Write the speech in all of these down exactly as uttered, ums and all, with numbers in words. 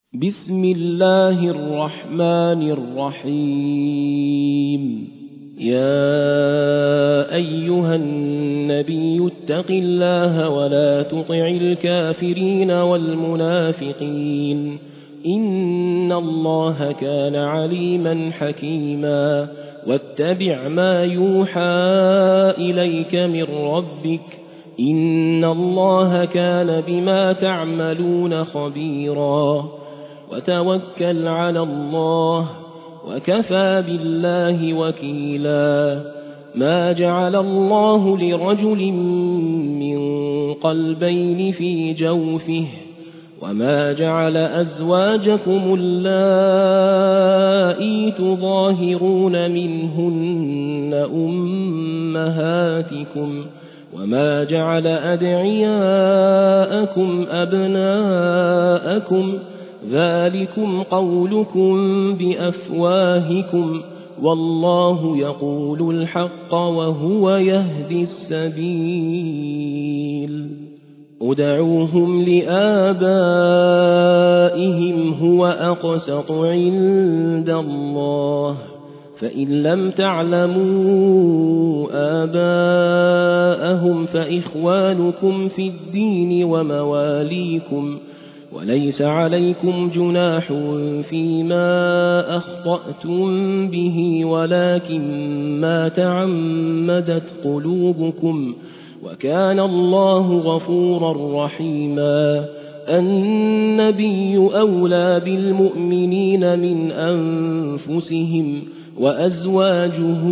بسم الله الرحمن الرحيم. يا أيها النبي اتق الله ولا تطع الكافرين والمنافقين إن الله كان عليما حكيما. واتبع ما يوحى إليك من ربك إن الله كان بما تعملون خبيرا. وتوكل على الله وكفى بالله وكيلا. ما جعل الله لرجل من قلبين في جوفه وما جعل أزواجكم اللائي تظاهرون منهن أمهاتكم وما جعل أدعياءكم أبناءكم ذلكم قولكم بأفواهكم والله يقول الحق وهو يهدي السبيل. ادعوهم لآبائهم هو أقسط عند الله فإن لم تعلموا آباءهم فإخوانكم في الدين ومواليكم وليس عليكم جناح فيما أخطأتم به ولكن ما تعمدت قلوبكم وكان الله غفورا رحيما. النبي أولى بالمؤمنين من أنفسهم وأزواجه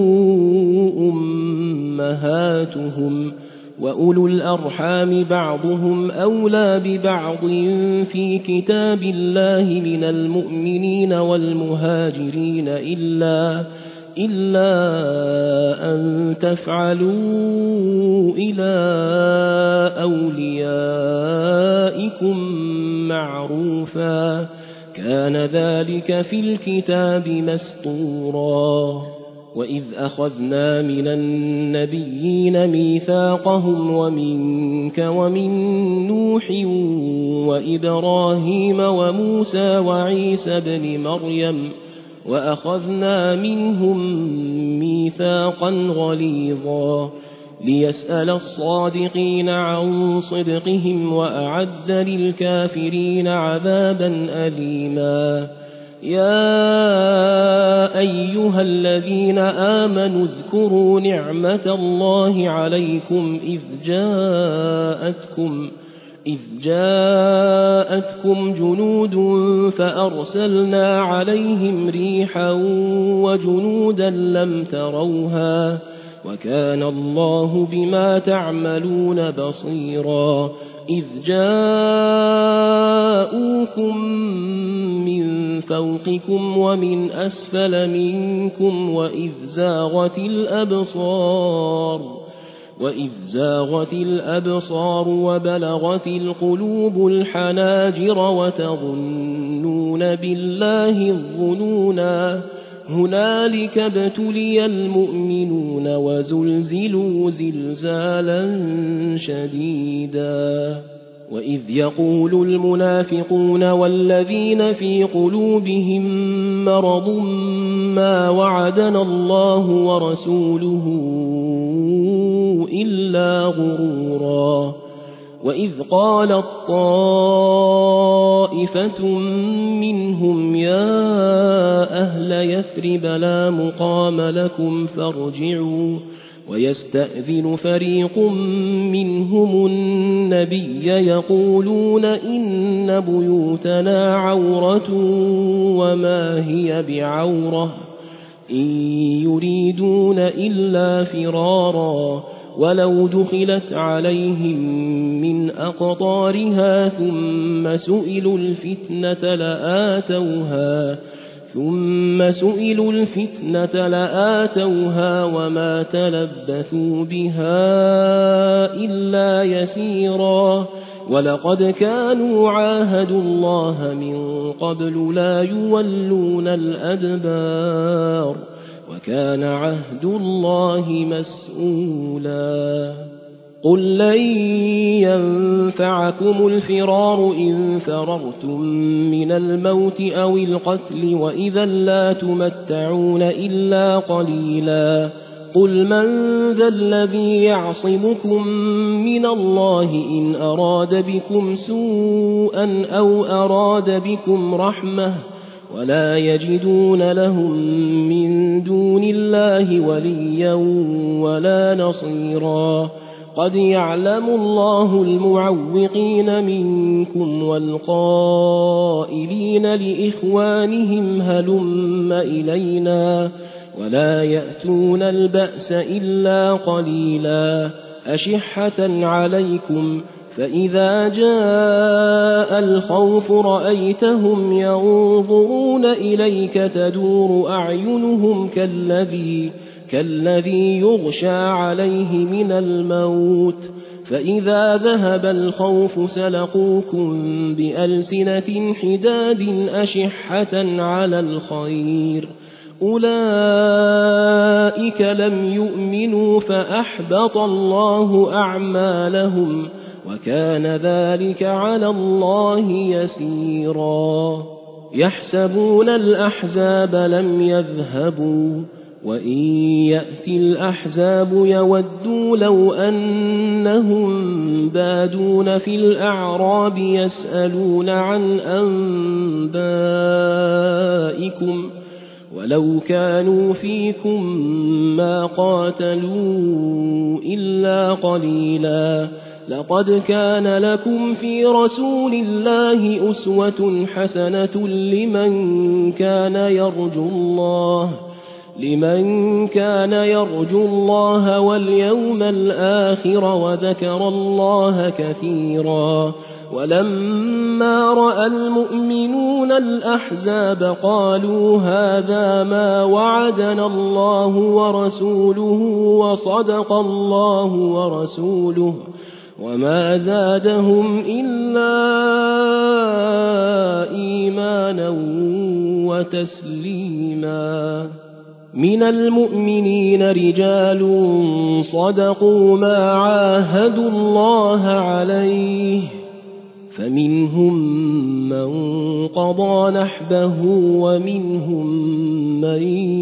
أمهاتهم وأولو الأرحام بعضهم أولى ببعض في كتاب الله من المؤمنين والمهاجرين إلا, إلا أن تفعلوا إلى أوليائكم معروفا كان ذلك في الكتاب مسطورا. وإذ أخذنا من النبيين ميثاقهم ومنك ومن نوح وإبراهيم وموسى وعيسى بن مريم وأخذنا منهم ميثاقا غليظا ليسأل الصادقين عن صدقهم وأعد للكافرين عذابا أليما. يا أيها الذين آمنوا اذكروا نعمة الله عليكم إذ جاءتكم إذ جاءتكم جنود فأرسلنا عليهم ريحا وجنودا لم تروها وكان الله بما تعملون بصيرا. إذ جاءوكم من فوقكم ومن أسفل منكم وإذ زاغت الأبصار وإذ زاغت الأبصار وبلغت القلوب الحناجر وتظنون بالله الظنونا هنالك ابتلي المؤمنون وزلزلوا زلزالا شديدا. وإذ يقول المنافقون والذين في قلوبهم مرض ما وعدنا الله ورسوله إلا غرورا. وإذ قالت طائفة منهم يا أهل يثرب لا مقام لكم فارجعوا ويستأذن فريق منهم النبي يقولون إن بيوتنا عورة وما هي بعورة إن يريدون إلا فرارا ولو دخلت عليهم من أقطارها ثم سئلوا الفتنة لآتوها ثم سئلوا الفتنة لآتوها وما تلبثوا بها إلا يسيرا. ولقد كانوا عاهدوا الله من قبل لا يولون الأدبار وكان عهد الله مسؤولا. قل لن ينفعكم الفرار إن فررتم من الموت أو القتل وإذا لا تمتعون إلا قليلا قل من ذا الذي يعصمكم من الله إن أراد بكم سوءا أو أراد بكم رحمة ولا يجدون لهم من دون الله وليا ولا نصيرا قد يعلم الله المعوقين منكم والقائلين لإخوانهم هلم إلينا ولا يأتون البأس إلا قليلا أشحة عليكم فإذا جاء الخوف رأيتهم ينظرون إليك تدور أعينهم كالذي كالذي يغشى عليه من الموت فإذا ذهب الخوف سلقوكم بألسنة حداد أشحة على الخير أولئك لم يؤمنوا فأحبط الله أعمالهم وكان ذلك على الله يسيرا يحسبون الأحزاب لم يذهبوا وإن يأتي الأحزاب يودوا لو أنهم بادون في الأعراب يسألون عن أنبائكم ولو كانوا فيكم ما قاتلوا إلا قليلا لقد كان لكم في رسول الله أسوة حسنة لمن كان يرجو الله لمن كان يرجو الله واليوم الآخر وذكر الله كثيرا ولما رأى المؤمنون الأحزاب قالوا هذا ما وعدنا الله ورسوله وصدق الله ورسوله وما زادهم إلا إيمانا وتسليما من المؤمنين رجال صدقوا ما عاهدوا الله عليه فمنهم من قضى نحبه ومنهم من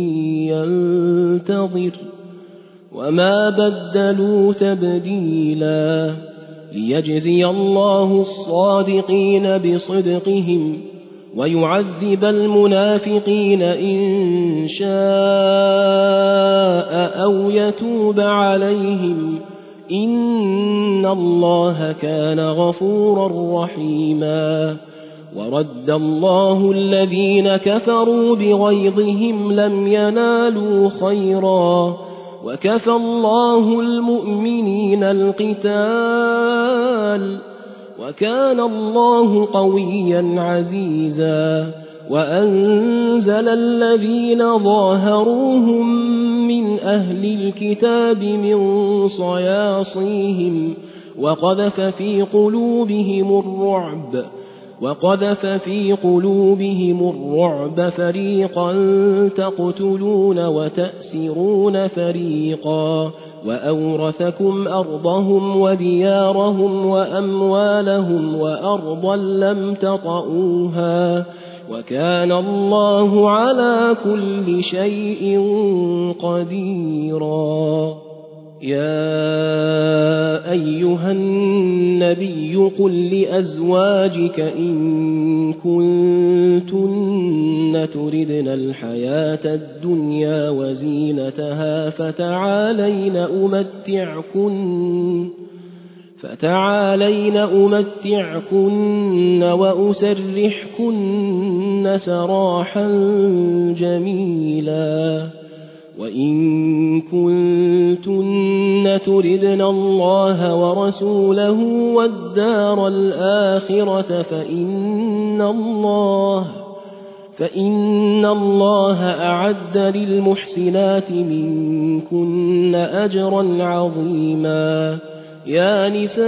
ينتظر وما بدلوا تبديلا ليجزي الله الصادقين بصدقهم ويعذب المنافقين إن شاء أو يتوب عليهم إن الله كان غفورا رحيما ورد الله الذين كفروا بغيظهم لم ينالوا خيرا وكفى الله المؤمنين القتال وكان الله قويا عزيزا وأنزل الذين ظاهروهم من أهل الكتاب من صياصيهم وقذف في قلوبهم الرعب وقذف في قلوبهم الرعب فريقا تقتلون وتأسرون فريقا وأورثكم أرضهم وديارهم وأموالهم وأرضا لم تطئوها وكان الله على كل شيء قديرا يا أيها النبي قل لأزواجك إن كنتن تردن الحياة الدنيا وزينتها فتعالين أمتعكن فتعالين أمتعكن وأسرحكن سراحا جميلا وإن كنتن تردن الله ورسوله والدار الآخرة فإن الله فإن الله أعد للمحسنات منكن أجرا عظيما يا نساء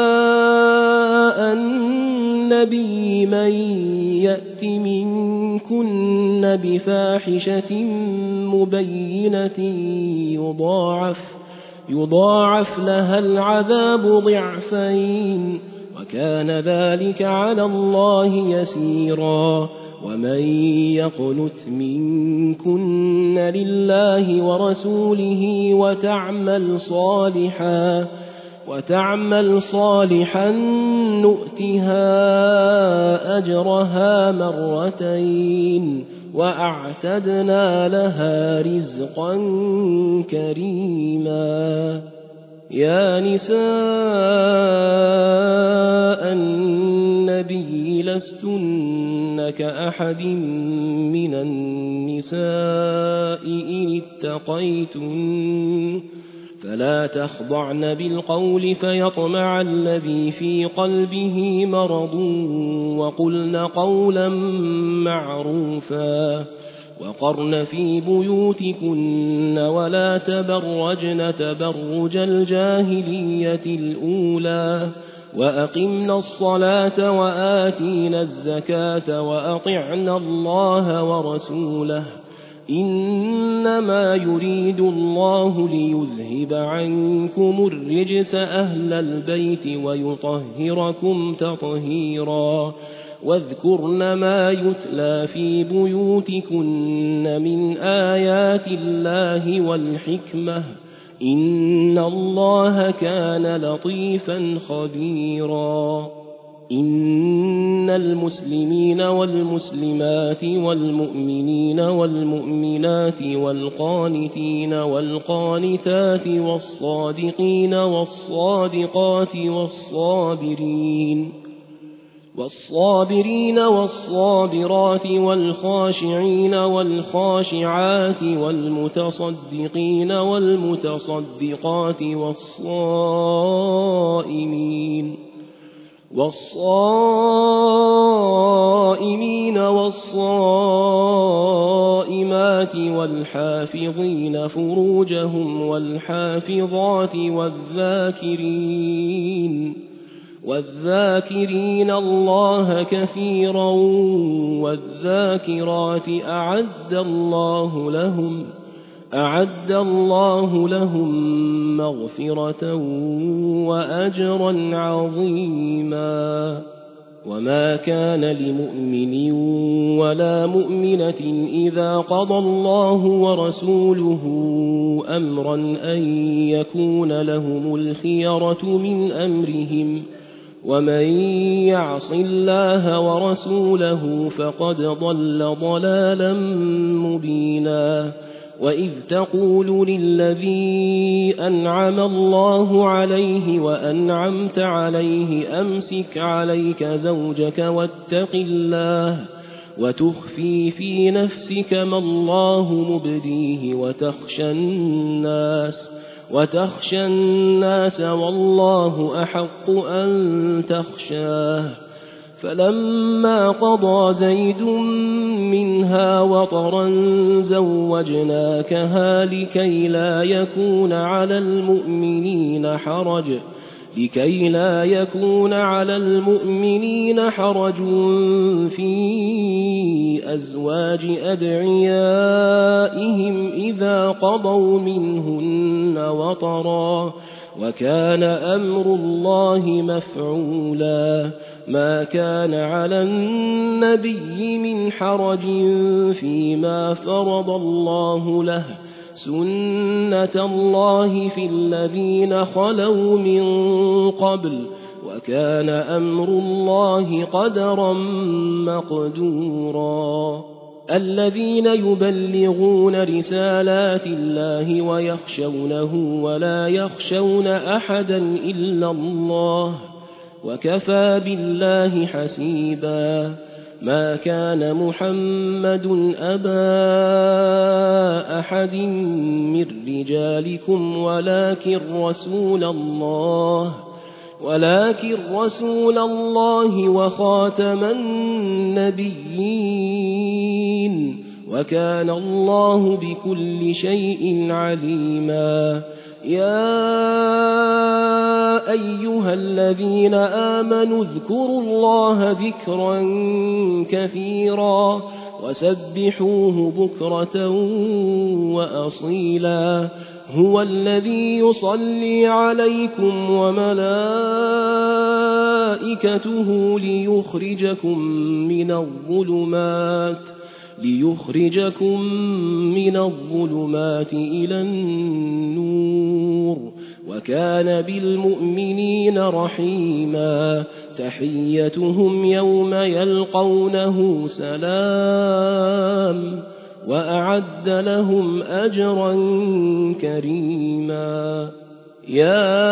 النبي من يأت منكن بفاحشة مبينة يضاعف يضاعف لها العذاب ضعفين وكان ذلك على الله يسيرا. ومن يقنت منكن لله ورسوله وتعمل صالحا وتعمل صالحا نؤتها أجرها مرتين وأعتدنا لها رزقا كريما. يا نساء النبي لستن كأحد من النساء إن اتقيتن فلا تخضعن بالقول فيطمع الذي في قلبه مرض وقلن قولا معروفا وقرن في بيوتكن ولا تبرجن تبرج الجاهلية الأولى وأقمنا الصلاة وآتينا الزكاة وأطعنا الله ورسوله إنما يريد الله ليذهب عنكم الرجس أهل البيت ويطهركم تطهيرا. واذكرن ما يتلى في بيوتكن من آيات الله والحكمة إن الله كان لطيفا خبيرا. إن المسلمين والمسلمات والمؤمنين والمؤمنات والقانتين والقانتات والصادقين والصادقات والصابرين والصابرين والصابرات والخاشعين والخاشعات والمتصدقين والمتصدقات والصائمين والصائمين والصائمات والحافظين فروجهم والحافظات والذاكرين والذاكرين الله كثيرا والذاكرات أعد الله لهم أعد الله لهم مغفرة وأجرا عظيما. وما كان لمؤمن ولا مؤمنة إذا قضى الله ورسوله أمرا أن يكون لهم الخيرة من أمرهم ومن يعص الله ورسوله فقد ضل ضلالا مبينا. وإذ تقول للذي أنعم الله عليه وأنعمت عليه أمسك عليك زوجك واتق الله وتخفي في نفسك ما الله مبديه وتخشى الناس وتخشى الناس والله أحق أن تخشاه. فلما قضى زيد منها وطرا زوجناكها لكي لا يكون على المؤمنين حرج لكي لا يكون على المؤمنين حرج في أزواج أدعيائهم إذا قضوا منهن وطرا وكان أمر الله مفعولا. ما كان على النبي من حرج فيما فرض الله له سنة الله في الذين خلوا من قبل وكان أمر الله قدرا مقدورا. الذين يبلغون رسالات الله ويخشونه ولا يخشون أحدا إلا الله وكفى بالله حسيبا. ما كان محمد أبا أحد من رجالكم ولكن رسول الله ولكن رسول الله وخاتم النبيين وكان الله بكل شيء عليما. يا أيها الذين آمنوا اذكروا الله ذكرا كثيرا وسبحوه بكرة وأصيلا. هو الذي يصلي عليكم وملائكته ليخرجكم من الظلمات ليخرجكم من الظلمات إلى النور وكان بالمؤمنين رحيما تحيتهم يوم يلقونه سلام وأعد لهم أجرا كريما يا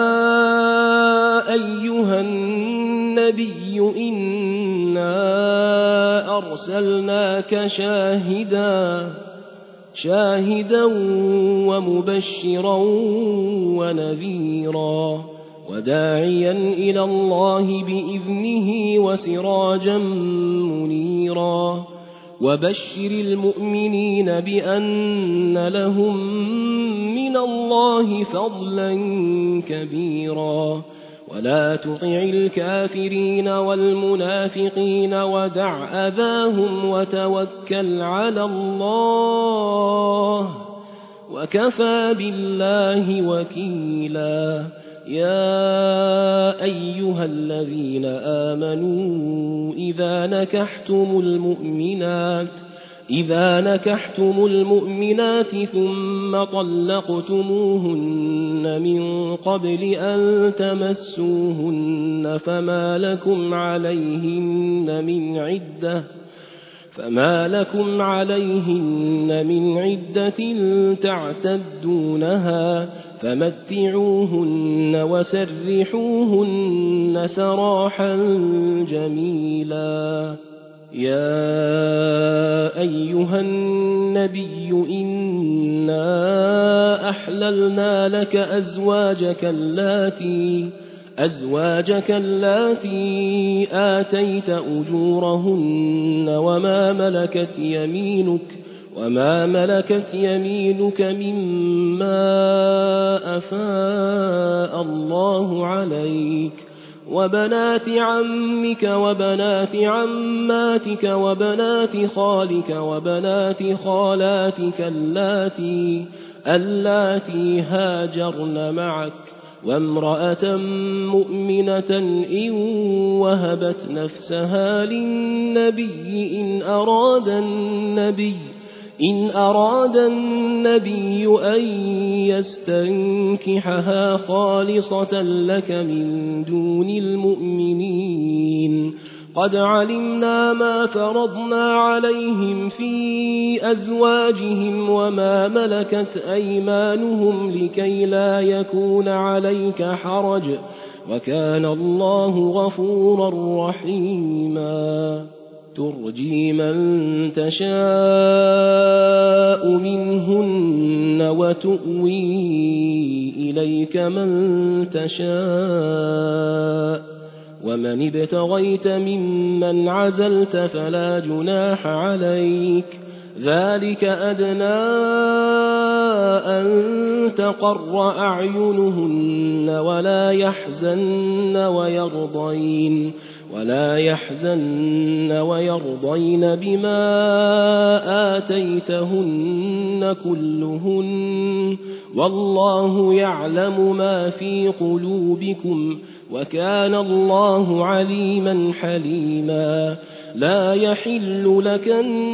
أيها النبي إنا أرسلناك شاهدا شاهدا ومبشرا ونذيرا وداعيا إلى الله بإذنه وسراجا منيرا وبشر المؤمنين بأن لهم من الله فضلا كبيرا ولا تطع الكافرين والمنافقين ودع أذاهم وتوكل على الله وكفى بالله وكيلا يا أيها الذين آمنوا إذا نكحتم المؤمنات إذا نكحتم المؤمنات ثم طلقتموهن من قبل أن تمسوهن فما لكم عليهن من عدة فما لكم عليهن من عدة تعتدونها فمتعوهن وسرحوهن سراحا جميلا يا أيها النبي إنا أحللنا لك أزواجك اللاتي أزواجك اللاتي آتيت أجورهن وما ملكت يمينك وما ملكت يمينك مما أفاء الله عليك وبنات عمك وبنات عماتك وبنات خالك وبنات خالاتك اللاتي اللاتي هاجرن معك وامرأة مؤمنة إن وهبت نفسها للنبي إن أراد النبي إن أراد النبي أن يستنكحها خالصة لك من دون المؤمنين قد علمنا ما فرضنا عليهم في أزواجهم وما ملكت أيمانهم لكي لا يكون عليك حرج وكان الله غفورا رحيما ترجي من تشاء منهن وتؤوي إليك من تشاء ومن ابتغيت ممن عزلت فلا جناح عليك ذلك أدنى أن تقر أعينهن ولا يحزن ويرضين ولا يحزن ويرضين بما آتيتهن كلهن والله يعلم ما في قلوبكم وكان الله عليما حليما لا يحل لك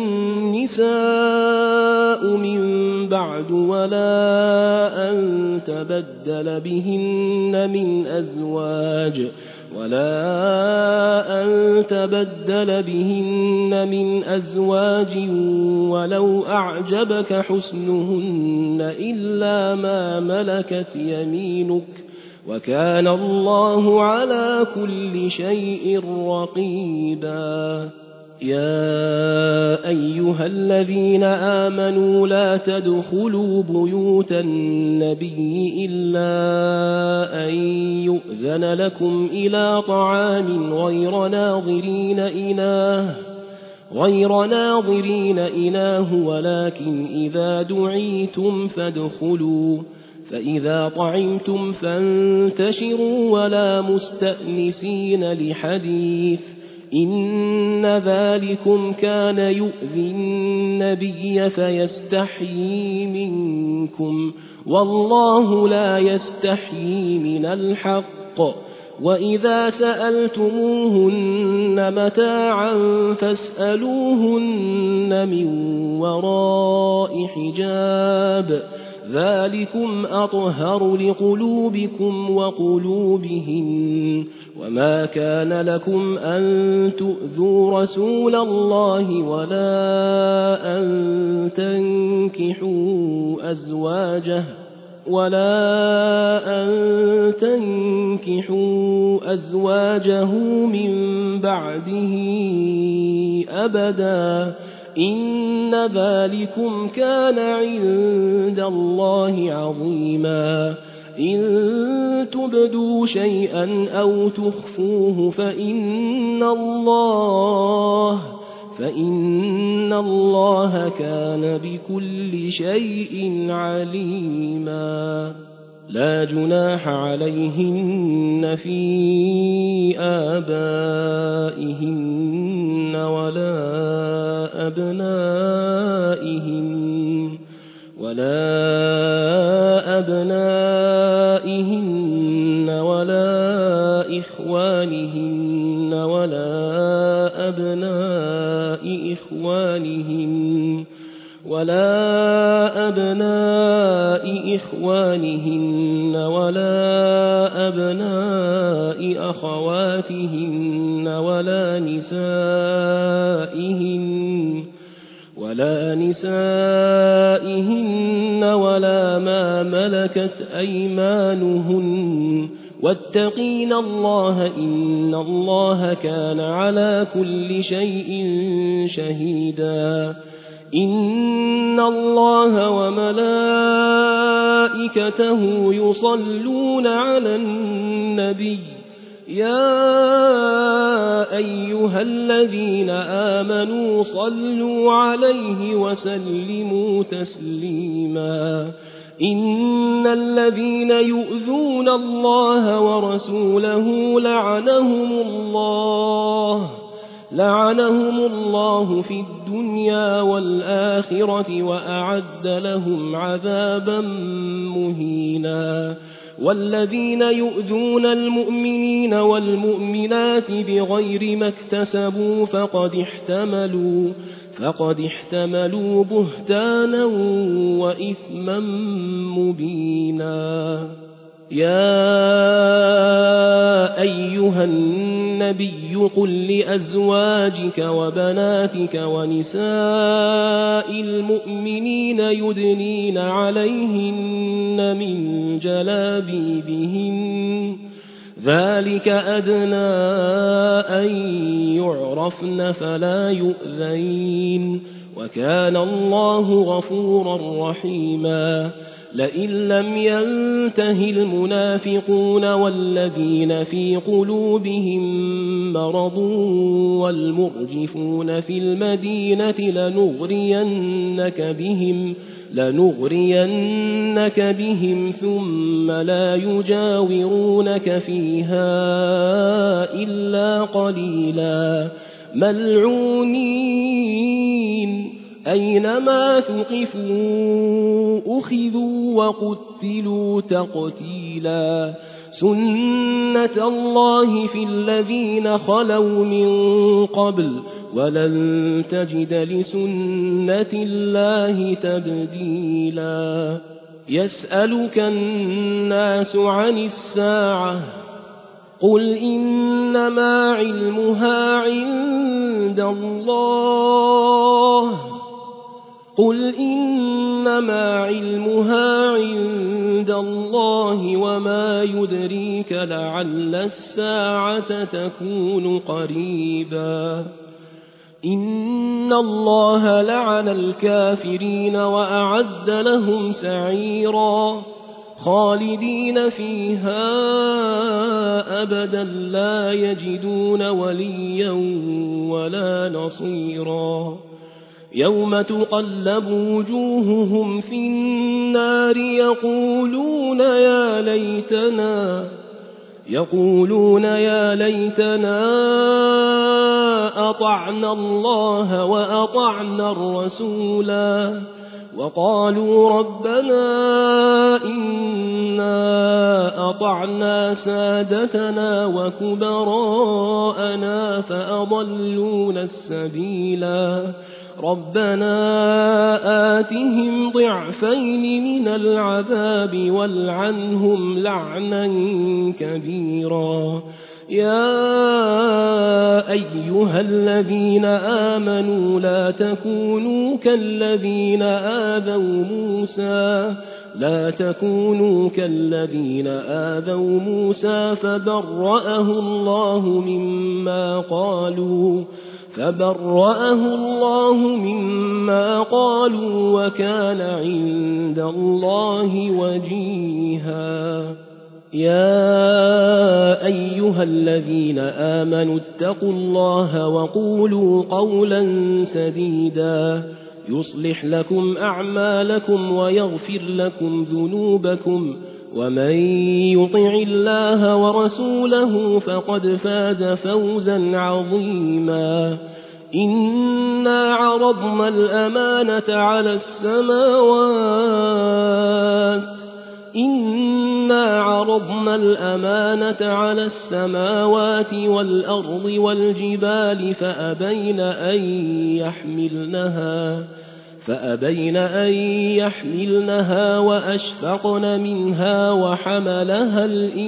النساء من بعد ولا أن تبدل بهن من أزواج ولا أن تبدل بهن من أزواج ولو أعجبك حسنهن إلا ما ملكت يمينك وكان الله على كل شيء رقيبا يا أيها الذين آمنوا لا تدخلوا بيوت النبي إلا أن يؤذن لكم إلى طعام غير ناظرين إناه غير ناظرين إناه ولكن إذا دعيتم فادخلوا فإذا طعمتم فانتشروا ولا مستأنسين لحديث إن ذلكم كان يؤذي النبي فيستحيي منكم والله لا يستحيي من الحق وإذا سألتموهن متاعا فاسألوهن من وراء حجاب ذلكم أطهر لقلوبكم وقلوبهن وما كان لكم أن تؤذوا رسول الله ولا أن تنكحوا أزواجه ولا أن تنكحوا أزواجه من بعده أبدا إن ذلكم كان عند الله عظيما إن تبدوا شيئا أو تخفوه فإن الله فإن الله كان بكل شيء عليما لا جناح عليهن في آبائهن ولا أبنائهن ولا أبنائهن ولا إخوانهن ولا أبناء إخوانهن ولا أبناء إخوانهن ولا أبناء أخواتهن ولا نسائهن ولا نسائهن ولا ما ملكت أيمانهن واتقين الله إن الله كان على كل شيء شهيدا إن الله وملائكته يصلون على النبي يا أيها الذين آمنوا صلوا عليه وسلموا تسليما إن الذين يؤذون الله ورسوله لعنهم الله لعنهم الله في الدنيا والآخرة وأعد لهم عذابا مهينا والذين يؤذون المؤمنين والمؤمنات بغير ما اكتسبوا فقد احتملوا فقد احتملوا بهتانا وإثما مبينا يا أيها النبي قل لأزواجك وبناتك ونساء المؤمنين يدنين عليهن من جلابيبهن ذلك أدنى أن يعرفن فلا يؤذين وكان الله غفورا رحيما لئن لم ينته المنافقون والذين في قلوبهم مرض والمرجفون في المدينة لنغرينك بهم لنغرينك بهم ثم لا يجاورونك فيها إلا قليلا ملعونين أينما ثقفوا أخذوا وقتلوا تقتيلا سنة الله في الذين خلوا من قبل ولن تجد لسنة الله تبديلا يسألك الناس عن الساعة قل إنما علمها عند الله قل إنما علمها عند الله وما يدريك لعل الساعة تكون قريبا إن الله لعن الكافرين وأعد لهم سعيرا خالدين فيها أبدا لا يجدون وليا ولا نصيرا يوم تقلب وجوههم في النار يقولون يا ليتنا يقولون يا ليتنا أطعنا الله وأطعنا الرسولا وقالوا ربنا إنا أطعنا سادتنا وكبراءنا فأضلونا السبيلا ربنا آتهم ضعفين من العذاب والعنهم لعنا كبيرا يا أيها الذين آمنوا لا تكونوا كالذين آذوا موسى لا تكونوا كالذين آذوا موسى فبرأه الله مما قالوا فبرأه الله مما قالوا وكان عند الله وجيها يا أيها الذين آمنوا اتقوا الله وقولوا قولا سديدا يصلح لكم أعمالكم ويغفر لكم ذنوبكم ومن يطع الله ورسوله فقد فاز فوزا عظيما إنا عرضنا الأمانة على السماوات إنا عرضنا الأمانة على السماوات والأرض والجبال فأبين أن يحملنها فأبين أن يحملنها وأشفقن منها وحملها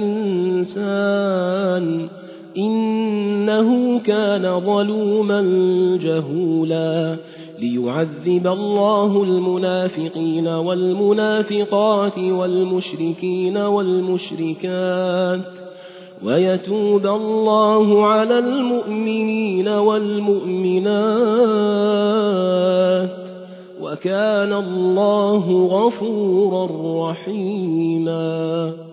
الإنسان إنه كان ظلوما جهولا ليعذب الله المنافقين والمنافقات والمشركين والمشركات ويتوب الله على المؤمنين والمؤمنات وكان الله غفورا رحيما